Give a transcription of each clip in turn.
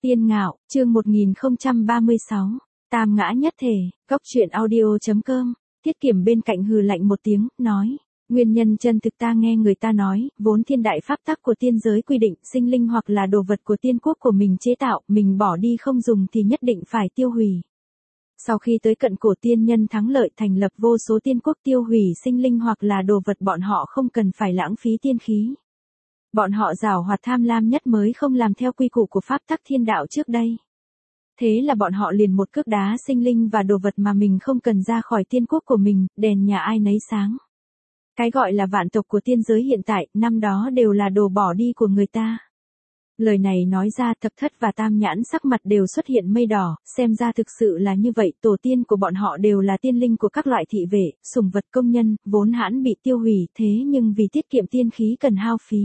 Tiên Ngạo, chương 1036, Tam ngã nhất thể, Cóc truyện audio.com, Tiết Kiểm bên cạnh hừ lạnh một tiếng, nói, nguyên nhân chân thực ta nghe người ta nói, vốn thiên đại pháp tắc của tiên giới quy định, sinh linh hoặc là đồ vật của tiên quốc của mình chế tạo, mình bỏ đi không dùng thì nhất định phải tiêu hủy. Sau khi tới cận cổ tiên nhân thắng lợi thành lập vô số tiên quốc tiêu hủy sinh linh hoặc là đồ vật bọn họ không cần phải lãng phí tiên khí. Bọn họ giảo hoạt tham lam nhất mới không làm theo quy củ của pháp tắc thiên đạo trước đây. Thế là bọn họ liền một cước đá sinh linh và đồ vật mà mình không cần ra khỏi tiên quốc của mình, đèn nhà ai nấy sáng. Cái gọi là vạn tộc của tiên giới hiện tại, năm đó đều là đồ bỏ đi của người ta. Lời này nói ra Thập Thất và Tam Nhãn sắc mặt đều xuất hiện mây đỏ, xem ra thực sự là như vậy, tổ tiên của bọn họ đều là tiên linh của các loại thị vệ, sủng vật công nhân, vốn hãn bị tiêu hủy, thế nhưng vì tiết kiệm tiên khí cần hao phí.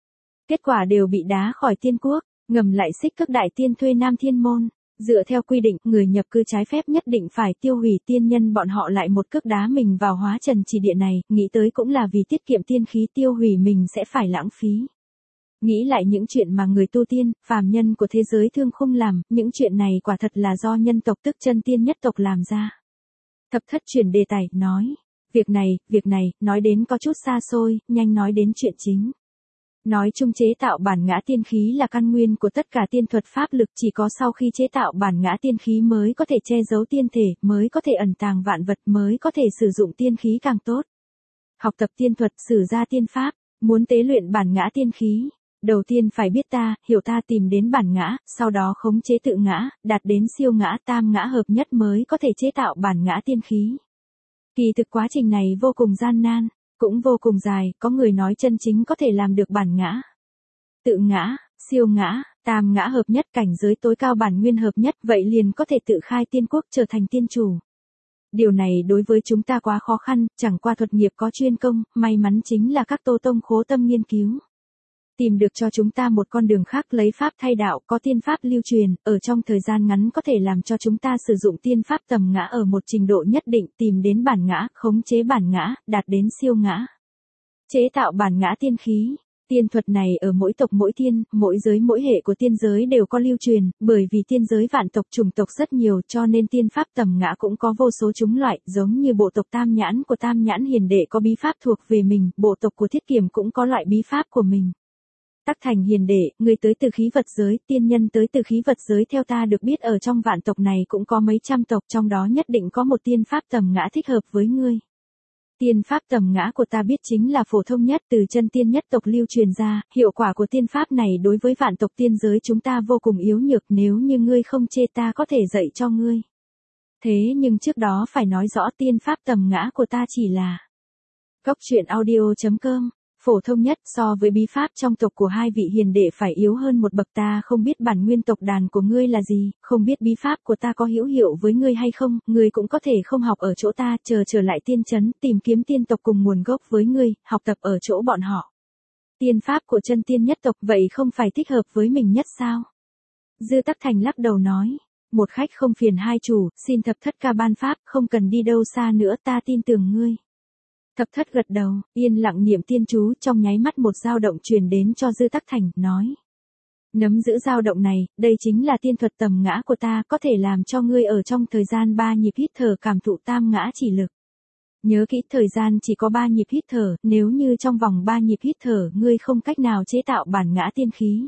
Kết quả đều bị đá khỏi tiên quốc, ngầm lại xích các đại tiên thuê Nam Thiên Môn. Dựa theo quy định, người nhập cư trái phép nhất định phải tiêu hủy tiên nhân bọn họ lại một cước đá mình vào hóa trần chỉ địa này, nghĩ tới cũng là vì tiết kiệm tiên khí tiêu hủy mình sẽ phải lãng phí. Nghĩ lại những chuyện mà người tu tiên, phàm nhân của thế giới thương không làm, những chuyện này quả thật là do nhân tộc tức chân tiên nhất tộc làm ra. Thập Thất chuyển đề tài, nói, việc này, nói đến có chút xa xôi, nhanh nói đến chuyện chính. Nói chung chế tạo bản ngã tiên khí là căn nguyên của tất cả tiên thuật pháp lực, chỉ có sau khi chế tạo bản ngã tiên khí mới có thể che giấu tiên thể, mới có thể ẩn tàng vạn vật, mới có thể sử dụng tiên khí càng tốt. Học tập tiên thuật, sử ra tiên pháp, muốn tế luyện bản ngã tiên khí, đầu tiên phải biết ta, hiểu ta, tìm đến bản ngã, sau đó khống chế tự ngã, đạt đến siêu ngã, tam ngã hợp nhất mới có thể chế tạo bản ngã tiên khí. Kỳ thực quá trình này vô cùng gian nan, cũng vô cùng dài, có người nói chân chính có thể làm được bản ngã, tự ngã, siêu ngã, tam ngã hợp nhất, cảnh giới tối cao bản nguyên hợp nhất, vậy liền có thể tự khai tiên quốc trở thành tiên chủ. Điều này đối với chúng ta quá khó khăn, chẳng qua thuật nghiệp có chuyên công, may mắn chính là các tô tông khố tâm nghiên cứu. Tìm được cho chúng ta một con đường khác, lấy pháp thay đạo, có tiên pháp lưu truyền, ở trong thời gian ngắn có thể làm cho chúng ta sử dụng tiên pháp tầm ngã ở một trình độ nhất định, tìm đến bản ngã, khống chế bản ngã, đạt đến siêu ngã. Chế tạo bản ngã tiên khí. Tiên thuật này ở mỗi tộc mỗi thiên, mỗi giới mỗi hệ của tiên giới đều có lưu truyền, bởi vì tiên giới vạn tộc chủng tộc rất nhiều cho nên tiên pháp tầm ngã cũng có vô số chủng loại, giống như bộ tộc Tam Nhãn của Tam Nhãn Hiền Đệ có bí pháp thuộc về mình, bộ tộc của Thiết Kiểm cũng có loại bí pháp của mình. Tắc Thành Hiền Đệ, người tới từ khí vật giới, tiên nhân tới từ khí vật giới, theo ta được biết ở trong vạn tộc này cũng có mấy trăm tộc, trong đó nhất định có một tiên pháp tầm ngã thích hợp với ngươi. Tiên pháp tầm ngã của ta biết chính là phổ thông nhất, từ chân tiên nhất tộc lưu truyền ra, hiệu quả của tiên pháp này đối với vạn tộc tiên giới chúng ta vô cùng yếu nhược, nếu như ngươi không chê ta có thể dạy cho ngươi. Thế nhưng trước đó phải nói rõ tiên pháp tầm ngã của ta chỉ là Cóc truyện audio.com, phổ thông nhất, so với bí pháp trong tộc của hai vị hiền đệ phải yếu hơn một bậc. Ta không biết bản nguyên tộc đàn của ngươi là gì, không biết bí pháp của ta có hữu hiệu với ngươi hay không, ngươi cũng có thể không học ở chỗ ta, trở lại tiên trấn, tìm kiếm tiên tộc cùng nguồn gốc với ngươi, học tập ở chỗ bọn họ. Tiên pháp của chân tiên nhất tộc vậy không phải thích hợp với mình nhất sao? Dư Tắc Thành lắc đầu nói, một khách không phiền hai chủ, xin Thập Thất ca ban pháp, không cần đi đâu xa nữa, ta tin tưởng ngươi. Thập Thất gật đầu, yên lặng niệm tiên chú, trong nháy mắt một dao động truyền đến cho Dư Tắc Thành, nói. Nắm giữ dao động này, đây chính là tiên thuật tầm ngã của ta, có thể làm cho ngươi ở trong thời gian 3 nhịp hít thở cảm thụ tam ngã chỉ lực. Nhớ kỹ, thời gian chỉ có 3 nhịp hít thở, nếu như trong vòng 3 nhịp hít thở ngươi không cách nào chế tạo bản ngã tiên khí.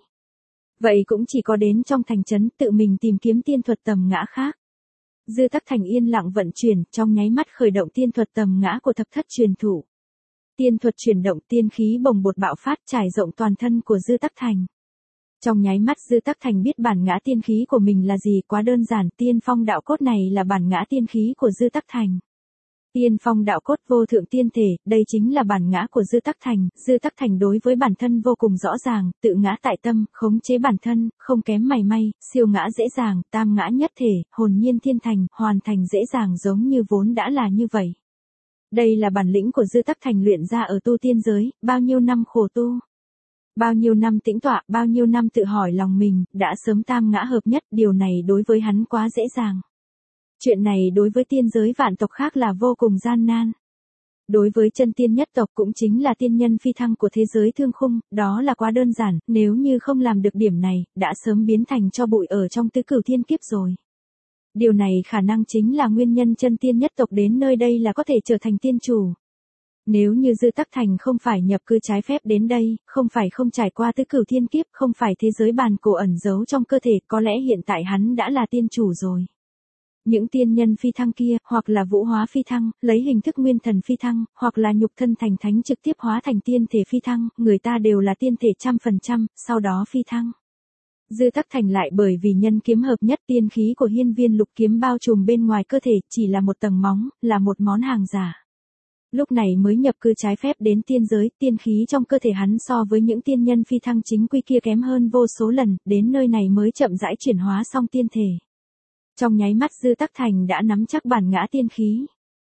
Vậy cũng chỉ có đến trong thành trấn tự mình tìm kiếm tiên thuật tầm ngã khác. Dư Tắc Thành yên lặng vận chuyển, trong nháy mắt khởi động tiên thuật tầm ngã của Thập Thất truyền thụ. Tiên thuật chuyển động, tiên khí bồng bột bạo phát trải rộng toàn thân của Dư Tắc Thành. Trong nháy mắt Dư Tắc Thành biết bản ngã tiên khí của mình là gì, quá đơn giản, tiên phong đạo cốt này là bản ngã tiên khí của Dư Tắc Thành. Tiên phong đạo cốt vô thượng tiên thể, đây chính là bản ngã của Dư Tắc Thành. Dư Tắc Thành đối với bản thân vô cùng rõ ràng, tự ngã tại tâm, khống chế bản thân, không kém mảy may, siêu ngã dễ dàng, tam ngã nhất thể, hồn nhiên thiên thành, hoàn thành dễ dàng giống như vốn đã là như vậy. Đây là bản lĩnh của Dư Tắc Thành luyện ra ở tu tiên giới, bao nhiêu năm khổ tu. Bao nhiêu năm tĩnh tọa, bao nhiêu năm tự hỏi lòng mình, đã sớm tam ngã hợp nhất, điều này đối với hắn quá dễ dàng. Chuyện này đối với tiên giới vạn tộc khác là vô cùng gian nan. Đối với chân tiên nhất tộc cũng chính là tiên nhân phi thăng của thế giới thương khung, đó là quá đơn giản, nếu như không làm được điểm này, đã sớm biến thành tro bụi ở trong tứ cửu thiên kiếp rồi. Điều này khả năng chính là nguyên nhân chân tiên nhất tộc đến nơi đây là có thể trở thành tiên chủ. Nếu như Dư Tắc Thành không phải nhập cư trái phép đến đây, không phải không trải qua tứ cửu thiên kiếp, không phải thế giới bàn cổ ẩn giấu trong cơ thể, có lẽ hiện tại hắn đã là tiên chủ rồi. Những tiên nhân phi thăng kia, hoặc là vũ hóa phi thăng, lấy hình thức nguyên thần phi thăng, hoặc là nhục thân thành thánh trực tiếp hóa thành tiên thể phi thăng, người ta đều là tiên thể 100%, sau đó phi thăng. Dư Tắc Thành lại bởi vì nhân kiếm hợp nhất tiên khí của hiên viên lục kiếm bao trùm bên ngoài cơ thể, chỉ là một tầng móng, là một món hàng giả. Lúc này mới nhập cư trái phép đến tiên giới, tiên khí trong cơ thể hắn so với những tiên nhân phi thăng chính quy kia kém hơn vô số lần, đến nơi này mới chậm rãi chuyển hóa xong tiên thể. Trong nháy mắt Dư Tắc Thành đã nắm chắc bản ngã tiên khí.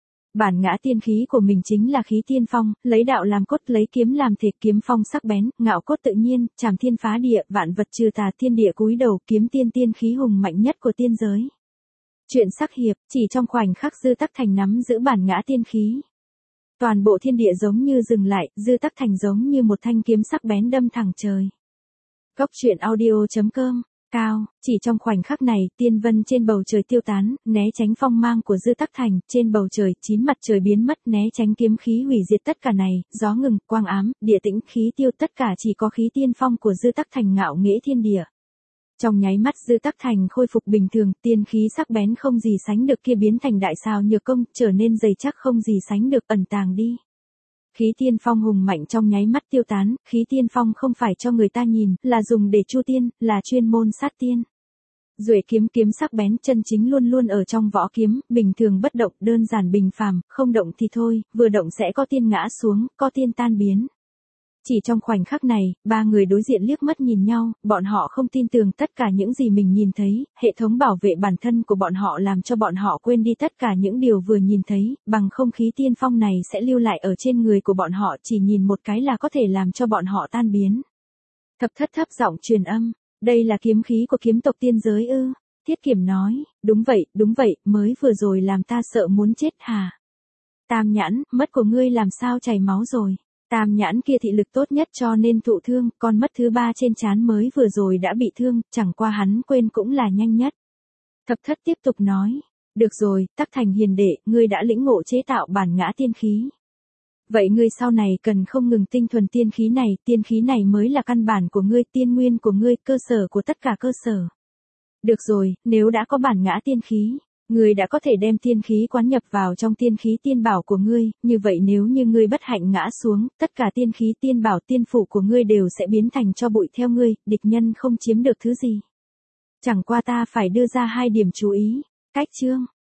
Bản ngã tiên khí của mình chính là khí tiên phong, lấy đạo làm cốt, lấy kiếm làm thể, kiếm phong sắc bén, ngạo cốt tự nhiên, trảm thiên phá địa, vạn vật trừ tà, thiên địa cúi đầu, kiếm tiên tiên khí hùng mạnh nhất của tiên giới. Chuyện sắc hiệp, chỉ trong khoảnh khắc Dư Tắc Thành nắm giữ bản ngã tiên khí. Toàn bộ thiên địa giống như dừng lại, Dư Tắc Thành giống như một thanh kiếm sắc bén đâm thẳng trời. Cốc truyện audio.com. Cao, chỉ trong khoảnh khắc này, tiên vân trên bầu trời tiêu tán, né tránh phong mang của Dư Tắc Thành, trên bầu trời, 9 mặt trời biến mất, né tránh kiếm khí hủy diệt tất cả này, gió ngừng, quang ám, địa tĩnh, khí tiêu, tất cả chỉ có khí tiên phong của Dư Tắc Thành ngạo nghễ thiên địa. Trong nháy mắt Dư Tắc Thành khôi phục bình thường, tiên khí sắc bén không gì sánh được kia biến thành đại sao nhược công, trở nên dày chắc không gì sánh được, ẩn tàng đi. Khí tiên phong hùng mạnh trong nháy mắt tiêu tán, khí tiên phong không phải cho người ta nhìn, là dùng để chu tiên, là chuyên môn sát tiên. Duệ kiếm, kiếm sắc bén chân chính luôn luôn ở trong võ kiếm, bình thường bất động, đơn giản bình phàm, không động thì thôi, vừa động sẽ có tiên ngã xuống, có tiên tan biến. Chỉ trong khoảnh khắc này, ba người đối diện liếc mắt nhìn nhau, bọn họ không tin tưởng tất cả những gì mình nhìn thấy, hệ thống bảo vệ bản thân của bọn họ làm cho bọn họ quên đi tất cả những điều vừa nhìn thấy, bằng không khí tiên phong này sẽ lưu lại ở trên người của bọn họ, chỉ nhìn một cái là có thể làm cho bọn họ tan biến. Thập Thất thấp giọng truyền âm, đây là kiếm khí của kiếm tộc tiên giới ư? Thiết Kiểm nói, đúng vậy, mới vừa rồi làm ta sợ muốn chết hả? Tam Nhãn, mất của ngươi làm sao chảy máu rồi? Tam Nhãn kia thị lực tốt nhất cho nên thụ thương, con mất thứ 3 trên trán mới vừa rồi đã bị thương, chẳng qua hắn quên cũng là nhanh nhất. Thập Thất tiếp tục nói, được rồi, Tắc Thành hiền đệ, ngươi đã lĩnh ngộ chế tạo bản ngã tiên khí. Vậy ngươi sau này cần không ngừng tinh thuần tiên khí này mới là căn bản của ngươi, tiên nguyên của ngươi, cơ sở của tất cả cơ sở. Được rồi, nếu đã có bản ngã tiên khí, ngươi đã có thể đem tiên khí quán nhập vào trong tiên khí tiên bảo của ngươi, như vậy nếu như ngươi bất hạnh ngã xuống, tất cả tiên khí tiên bảo tiên phụ của ngươi đều sẽ biến thành tro bụi theo ngươi, địch nhân không chiếm được thứ gì. Chẳng qua ta phải đưa ra 2 điểm chú ý. Cách chương